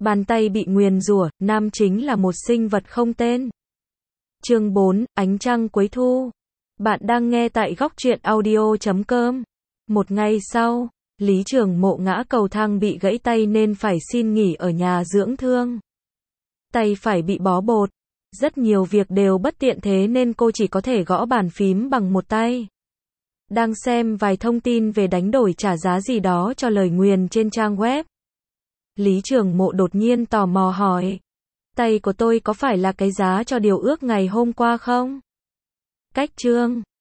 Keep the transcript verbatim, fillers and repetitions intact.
Bàn tay bị nguyền rủa, nam chính là một sinh vật không tên. Chương bốn, Ánh trăng cuối thu. Bạn đang nghe tại góc truyện audio chấm com. Một ngày sau, Lý Trường Mộ ngã cầu thang bị gãy tay nên phải xin nghỉ ở nhà dưỡng thương. Tay phải bị bó bột. Rất nhiều việc đều bất tiện thế nên cô chỉ có thể gõ bàn phím bằng một tay. Đang xem vài thông tin về đánh đổi trả giá gì đó cho lời nguyền trên trang web. Lý Trường Mộ đột nhiên tò mò hỏi. Tay của tôi có phải là cái giá cho điều ước ngày hôm qua không? Cách chương